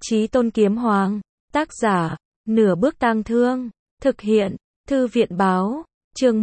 Chí Tôn Kiếm Hoàng. Tác giả, Nửa Bước Tang Thương. Thực hiện, Thư viện Báo. Chương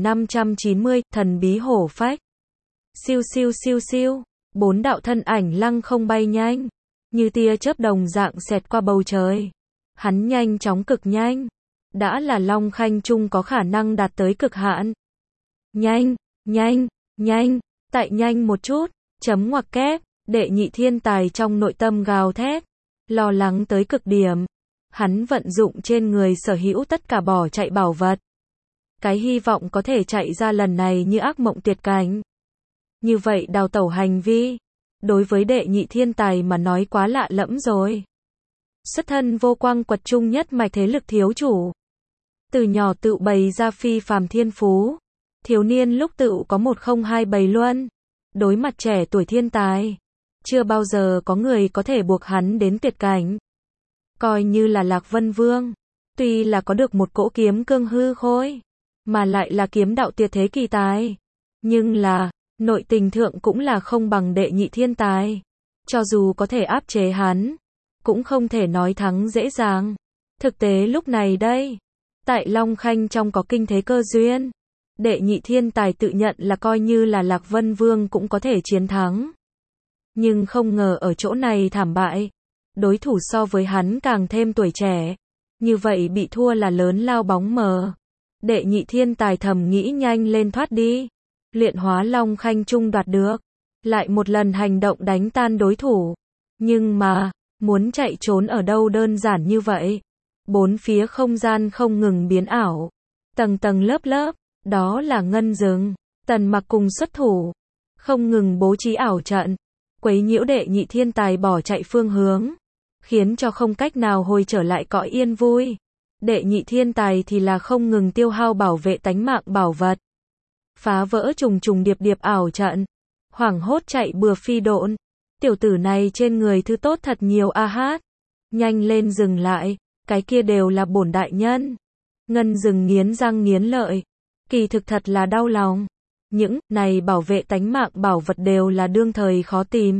1590, Thần Bí Hổ Phách. Siêu siêu siêu siêu. Bốn đạo thân ảnh lăng không bay nhanh, như tia chớp đồng dạng xẹt qua bầu trời. Hắn nhanh chóng cực nhanh. Đã là Long Khanh Trung có khả năng đạt tới cực hạn. Nhanh, nhanh, nhanh, tại nhanh một chút, chấm ngoặc kép, Đệ Nhị Thiên Tài trong nội tâm gào thét, lo lắng tới cực điểm. Hắn vận dụng trên người sở hữu tất cả bỏ chạy bảo vật. Cái hy vọng có thể chạy ra lần này như ác mộng tuyệt cảnh. Như vậy đào tẩu hành vi, đối với Đệ Nhị Thiên Tài mà nói quá lạ lẫm rồi. Xuất thân vô quang quật trung nhất mạch thế lực thiếu chủ. Từ nhỏ tự bày ra phi phàm thiên phú. Thiếu niên lúc tự có 1027 luân. Đối mặt trẻ tuổi thiên tài, chưa bao giờ có người có thể buộc hắn đến tuyệt cảnh. Coi như là Lạc Vân Vương, tuy là có được một cỗ kiếm cương hư khôi, mà lại là kiếm đạo tuyệt thế kỳ tài, nhưng là, nội tình thượng cũng là không bằng Đệ Nhị Thiên Tài. Cho dù có thể áp chế hắn, cũng không thể nói thắng dễ dàng. Thực tế lúc này đây, tại Long Khanh trong có kinh thế cơ duyên. Đệ Nhị Thiên Tài tự nhận là coi như là Lạc Vân Vương cũng có thể chiến thắng. Nhưng không ngờ ở chỗ này thảm bại. Đối thủ so với hắn càng thêm tuổi trẻ. Như vậy bị thua là lớn lao bóng mờ. Đệ Nhị Thiên Tài thầm nghĩ nhanh lên thoát đi. Luyện hóa Long Khanh Trung đoạt được. Lại một lần hành động đánh tan đối thủ. Nhưng mà, muốn chạy trốn ở đâu đơn giản như vậy. Bốn phía không gian không ngừng biến ảo. Tầng tầng lớp lớp. Đó là ngân rừng. Tần Mặc cùng xuất thủ. Không ngừng bố trí ảo trận. Quấy nhiễu Đệ Nhị Thiên Tài bỏ chạy phương hướng. Khiến cho không cách nào hồi trở lại cõi yên vui. Đệ Nhị Thiên Tài thì là không ngừng tiêu hao bảo vệ tánh mạng bảo vật. Phá vỡ trùng trùng điệp điệp ảo trận. Hoảng hốt chạy bừa phi độn. Tiểu tử này trên người thứ tốt thật nhiều a hát. Nhanh lên dừng lại. Cái kia đều là bổn đại nhân. Ngân rừng nghiến răng nghiến lợi. Kỳ thực thật là đau lòng. Những này bảo vệ tánh mạng bảo vật đều là đương thời khó tìm.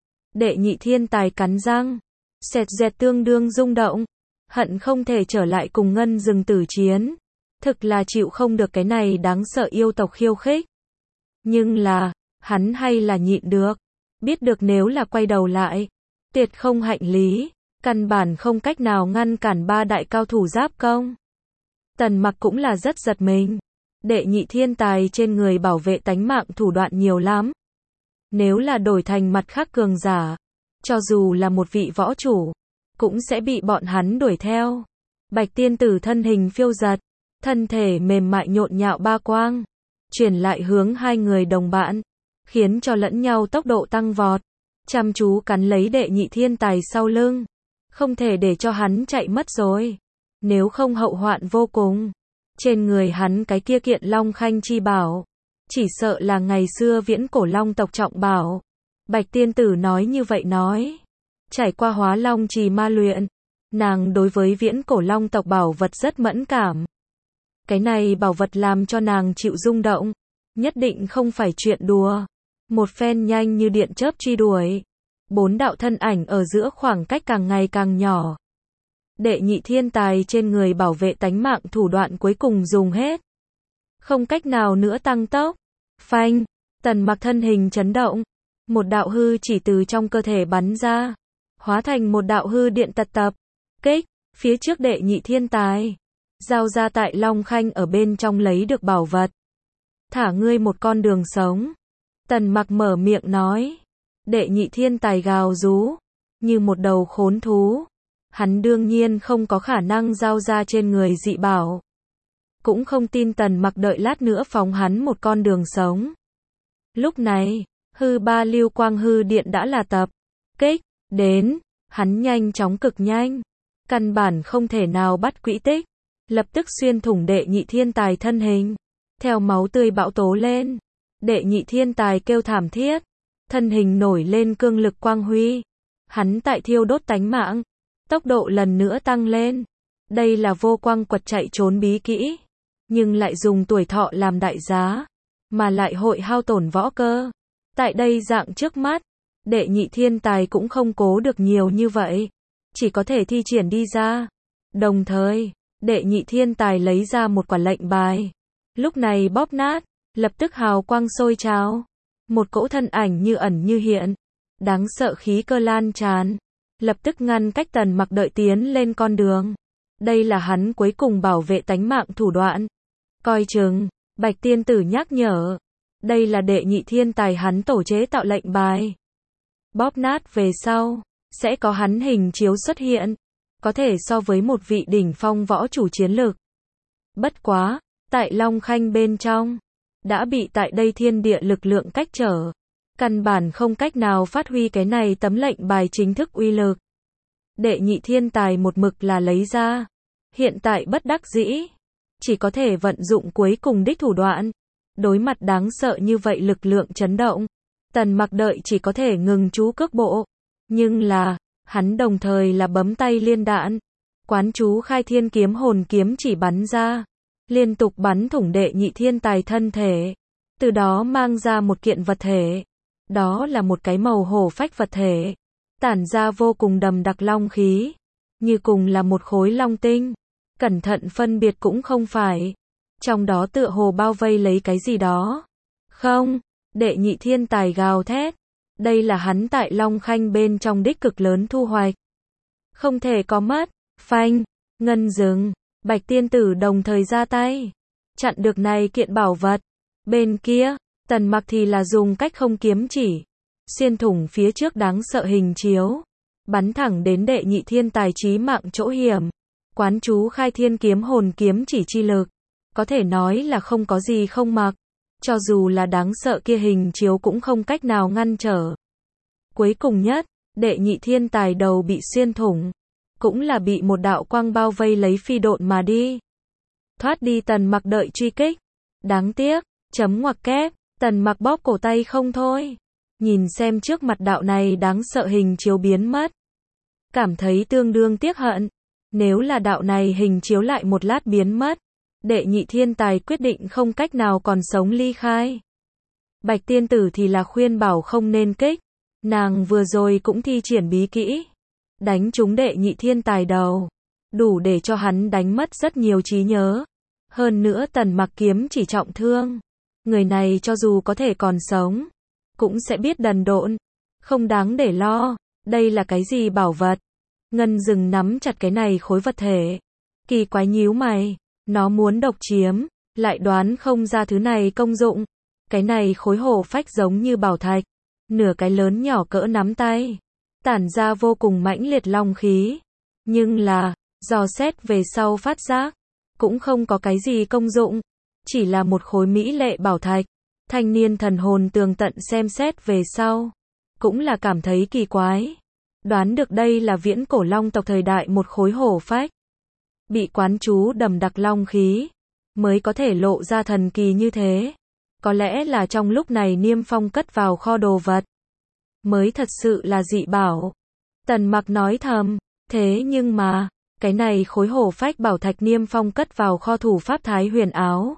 Đệ Nhị Thiên Tài cắn răng. Xẹt dẹt tương đương rung động. Hận không thể trở lại cùng ngân rừng tử chiến. Thực là chịu không được cái này đáng sợ yêu tộc khiêu khích. Nhưng là, hắn hay là nhịn được. Biết được nếu là quay đầu lại, tuyệt không hạnh lý. Căn bản không cách nào ngăn cản ba đại cao thủ giáp công. Tần Mặc cũng là rất giật mình. Đệ Nhị Thiên Tài trên người bảo vệ tánh mạng thủ đoạn nhiều lắm. Nếu là đổi thành mặt khác cường giả, cho dù là một vị võ chủ, cũng sẽ bị bọn hắn đuổi theo. Bạch tiên tử thân hình phiêu giật, thân thể mềm mại nhộn nhạo ba quang, chuyển lại hướng hai người đồng bạn, khiến cho lẫn nhau tốc độ tăng vọt, chăm chú cắn lấy Đệ Nhị Thiên Tài sau lưng, không thể để cho hắn chạy mất rồi, nếu không hậu hoạn vô cùng. Trên người hắn cái kia kiện Long Khanh chi bảo, chỉ sợ là ngày xưa viễn cổ long tộc trọng bảo. Bạch tiên tử nói như vậy nói. Trải qua Hóa Long Trì ma luyện, nàng đối với viễn cổ long tộc bảo vật rất mẫn cảm. Cái này bảo vật làm cho nàng chịu rung động, nhất định không phải chuyện đùa. Một phen nhanh như điện chớp truy đuổi. Bốn đạo thân ảnh ở giữa khoảng cách càng ngày càng nhỏ. Đệ Nhị Thiên Tài trên người bảo vệ tánh mạng thủ đoạn cuối cùng dùng hết. Không cách nào nữa tăng tốc. Phanh, Tần Mặc thân hình chấn động. Một đạo hư chỉ từ trong cơ thể bắn ra. Hóa thành một đạo hư điện tật tập. Kích, phía trước Đệ Nhị Thiên Tài. Giao ra tại Long Khanh ở bên trong lấy được bảo vật. Thả ngươi một con đường sống. Tần Mặc mở miệng nói. Đệ Nhị Thiên Tài gào rú. Như một đầu khốn thú. Hắn đương nhiên không có khả năng giao ra trên người dị bảo. Cũng không tin Tần Mặc đợi lát nữa phóng hắn một con đường sống. Lúc này, hư ba lưu quang hư điện đã là tập. Kích, đến, hắn nhanh chóng cực nhanh. Căn bản không thể nào bắt quỹ tích. Lập tức xuyên thủng Đệ Nhị Thiên Tài thân hình. Theo máu tươi bão tố lên. Đệ Nhị Thiên Tài kêu thảm thiết. Thân hình nổi lên cương lực quang huy. Hắn tại thiêu đốt tánh mạng. Tốc độ lần nữa tăng lên. Đây là vô quang quật chạy trốn bí kỹ. Nhưng lại dùng tuổi thọ làm đại giá. Mà lại hội hao tổn võ cơ. Tại đây dạng trước mắt. Đệ Nhị Thiên Tài cũng không cố được nhiều như vậy. chỉ có thể thi triển đi ra. Đồng thời, đệ nhị thiên tài lấy ra một quả lệnh bài. Lúc này bóp nát, lập tức hào quang sôi trào. Một cỗ thân ảnh như ẩn như hiện. Đáng sợ khí cơ lan tràn. Lập tức ngăn cách Tần Mặc đợi tiến lên con đường. Đây là hắn cuối cùng bảo vệ tánh mạng thủ đoạn. Coi chừng, Bạch tiên tử nhắc nhở. Đây là đệ nhị thiên tài hắn tổ chế tạo lệnh bài. Bóp nát về sau, sẽ có hắn hình chiếu xuất hiện. Có thể so với một vị đỉnh phong võ chủ chiến lực. Bất quá, tại Long Khanh bên trong, đã bị tại đây thiên địa lực lượng cách trở. Căn bản không cách nào phát huy cái này tấm lệnh bài chính thức uy lực. Đệ nhị thiên tài một mực là lấy ra. Hiện tại bất đắc dĩ. Chỉ có thể vận dụng cuối cùng đích thủ đoạn. Đối mặt đáng sợ như vậy lực lượng chấn động. Tần Mặc đợi chỉ có thể ngừng chú cước bộ. Nhưng là, hắn đồng thời là bấm tay liên đạn. Quán chú khai thiên kiếm hồn kiếm chỉ bắn ra. Liên tục bắn thủng đệ nhị thiên tài thân thể. Từ đó mang ra một kiện vật thể. Đó là một cái màu hổ phách vật thể. Tản ra vô cùng đầm đặc long khí. Như cùng là một khối long tinh. Cẩn thận phân biệt cũng không phải. Trong đó tựa hồ bao vây lấy cái gì đó. Không, đệ nhị thiên tài gào thét. Đây là hắn tại Long Khanh bên trong đích cực lớn thu hoạch. Không thể có mất. Phanh, ngân dừng. Bạch tiên tử đồng thời ra tay. Chặn được này kiện bảo vật. Bên kia, Tần Mặc thì là dùng cách không kiếm chỉ. Xuyên thủng phía trước đáng sợ hình chiếu. Bắn thẳng đến đệ nhị thiên tài chí mạng chỗ hiểm. Quán chú khai thiên kiếm hồn kiếm chỉ chi lực. Có thể nói là không có gì không mặc. Cho dù là đáng sợ kia hình chiếu cũng không cách nào ngăn trở. Cuối cùng nhất, đệ nhị thiên tài đầu bị xuyên thủng. Cũng là bị một đạo quang bao vây lấy phi độn mà đi. Thoát đi Tần Mặc đợi truy kích. Đáng tiếc, chấm ngoặc kép, Tần Mặc bóp cổ tay không thôi. Nhìn xem trước mặt đạo này đáng sợ hình chiếu biến mất. Cảm thấy tương đương tiếc hận. Nếu là đạo này hình chiếu lại một lát biến mất. Đệ nhị thiên tài quyết định không cách nào còn sống ly khai. Bạch tiên tử thì là khuyên bảo không nên kích. Nàng vừa rồi cũng thi triển bí kỹ. Đánh trúng đệ nhị thiên tài đầu. Đủ để cho hắn đánh mất rất nhiều trí nhớ. Hơn nữa Tần Mặc kiếm chỉ trọng thương. Người này cho dù có thể còn sống. Cũng sẽ biết đần độn. Không đáng để lo. Đây là cái gì bảo vật? Ngân dừng nắm chặt cái này khối vật thể. Kỳ quái nhíu mày. Nó muốn độc chiếm. Lại đoán không ra thứ này công dụng. Cái này khối hổ phách giống như bảo thạch. Nửa cái lớn nhỏ cỡ nắm tay. Tản ra vô cùng mãnh liệt long khí. Nhưng là, dò xét về sau phát giác. Cũng không có cái gì công dụng. Chỉ là một khối mỹ lệ bảo thạch. Thanh niên thần hồn tường tận xem xét về sau. Cũng là cảm thấy kỳ quái. Đoán được đây là viễn cổ long tộc thời đại một khối hổ phách. Bị quán chú đầm đặc long khí. Mới có thể lộ ra thần kỳ như thế. Có lẽ là trong lúc này Niêm Phong cất vào kho đồ vật. Mới thật sự là dị bảo. Tần Mặc nói thầm. Thế nhưng mà, cái này khối hổ phách bảo thạch Niêm Phong cất vào kho thủ pháp Thái Huyền áo.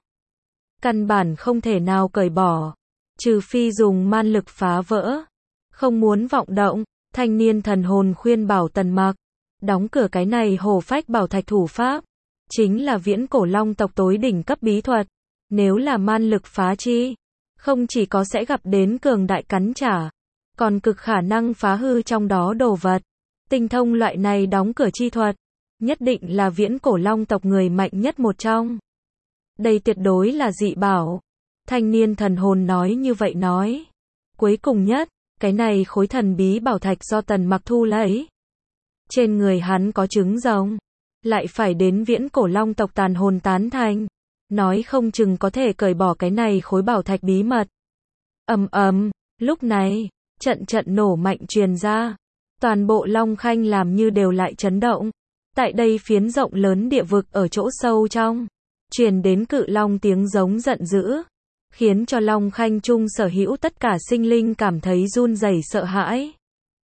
Căn bản không thể nào cởi bỏ. Trừ phi dùng man lực phá vỡ. Không muốn vọng động. Thanh niên thần hồn khuyên bảo Tần Mặc. Đóng cửa cái này hổ phách bảo thạch thủ pháp. Chính là viễn cổ long tộc tối đỉnh cấp bí thuật. Nếu là man lực phá chi. Không chỉ có sẽ gặp đến cường đại cắn trả. Còn cực khả năng phá hư trong đó đồ vật. Tinh thông loại này đóng cửa chi thuật. Nhất định là viễn cổ long tộc người mạnh nhất một trong. Đây tuyệt đối là dị bảo. Thanh niên thần hồn nói như vậy nói. Cuối cùng nhất, cái này khối thần bí bảo thạch do Tần Mặc thu lấy. Trên người hắn có trứng rồng. Lại phải đến viễn cổ long tộc tàn hồn tán thành. Nói không chừng có thể cởi bỏ cái này khối bảo thạch bí mật. Ầm ầm, lúc này, trận nổ mạnh truyền ra. Toàn bộ Long Khanh làm như đều lại chấn động. Tại đây phiến rộng lớn địa vực ở chỗ sâu trong. Truyền đến cự long tiếng giống giận dữ. Khiến cho Long Khanh chung sở hữu tất cả sinh linh cảm thấy run rẩy sợ hãi.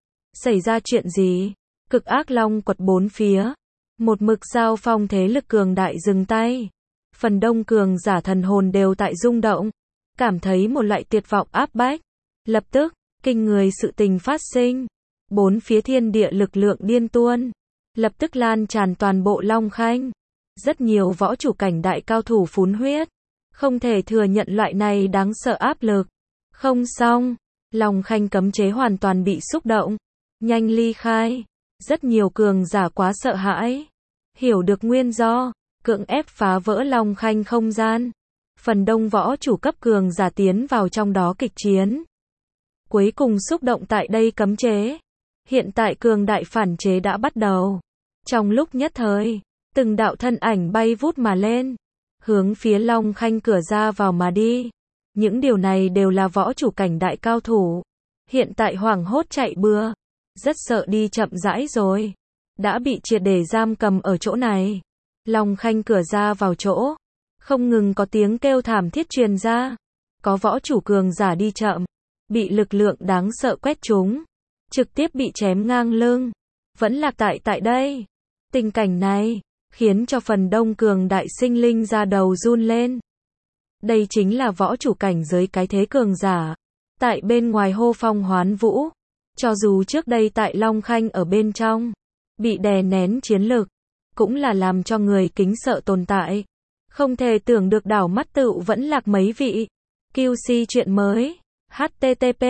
Xảy ra chuyện gì? Cực ác long quật bốn phía. Một mực giao phong thế lực cường đại dừng tay. Phần đông cường giả thần hồn đều tại rung động. Cảm thấy một loại tuyệt vọng áp bách. Lập tức, kinh người sự tình phát sinh. Bốn phía thiên địa lực lượng điên tuôn. lập tức lan tràn toàn bộ Long Khanh. Rất nhiều võ chủ cảnh đại cao thủ phun huyết. Không thể thừa nhận loại này đáng sợ áp lực. Không xong, Long Khanh cấm chế hoàn toàn bị xúc động. Nhanh ly khai. Rất nhiều cường giả quá sợ hãi. Hiểu được nguyên do, cưỡng ép phá vỡ Long Khanh không gian. Phần đông võ chủ cấp cường giả tiến vào trong đó kịch chiến. Cuối cùng xúc động tại đây cấm chế. Hiện tại cường đại phản chế đã bắt đầu. Trong lúc nhất thời, từng đạo thân ảnh bay vút mà lên, hướng phía Long Khanh cửa ra vào mà đi. Những điều này đều là võ chủ cảnh đại cao thủ. Hiện tại hoảng hốt chạy bừa, rất sợ đi chậm rãi rồi. Đã bị triệt để giam cầm ở chỗ này. Long Khanh cửa ra vào chỗ, không ngừng có tiếng kêu thảm thiết truyền ra. Có võ chủ cường giả đi chậm, bị lực lượng đáng sợ quét trúng, trực tiếp bị chém ngang lưng, vẫn lạc tại đây. Tình cảnh này khiến cho phần đông cường đại sinh linh ra đầu run lên. Đây chính là võ chủ cảnh giới cái thế cường giả, tại bên ngoài hô phong hoán vũ. Cho dù trước đây tại Long Khanh ở bên trong bị đè nén chiến lực, cũng là làm cho người kính sợ tồn tại. Không thể tưởng được đảo mắt tựu vẫn lạc mấy vị. QC chuyện mới. http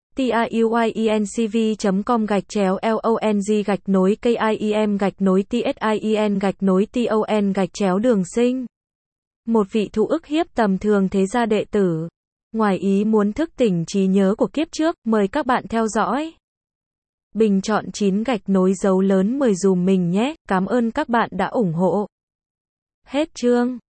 tiuyenc.com/long-kim-tin-ton-đường sinh. Một vị thụ ức hiếp tầm thường thế gia đệ tử, ngoài ý muốn thức tỉnh trí nhớ của kiếp trước, mời các bạn theo dõi. Bình chọn 9 gạch nối dấu lớn 10 dùm mình nhé, cảm ơn các bạn đã ủng hộ. Hết chương.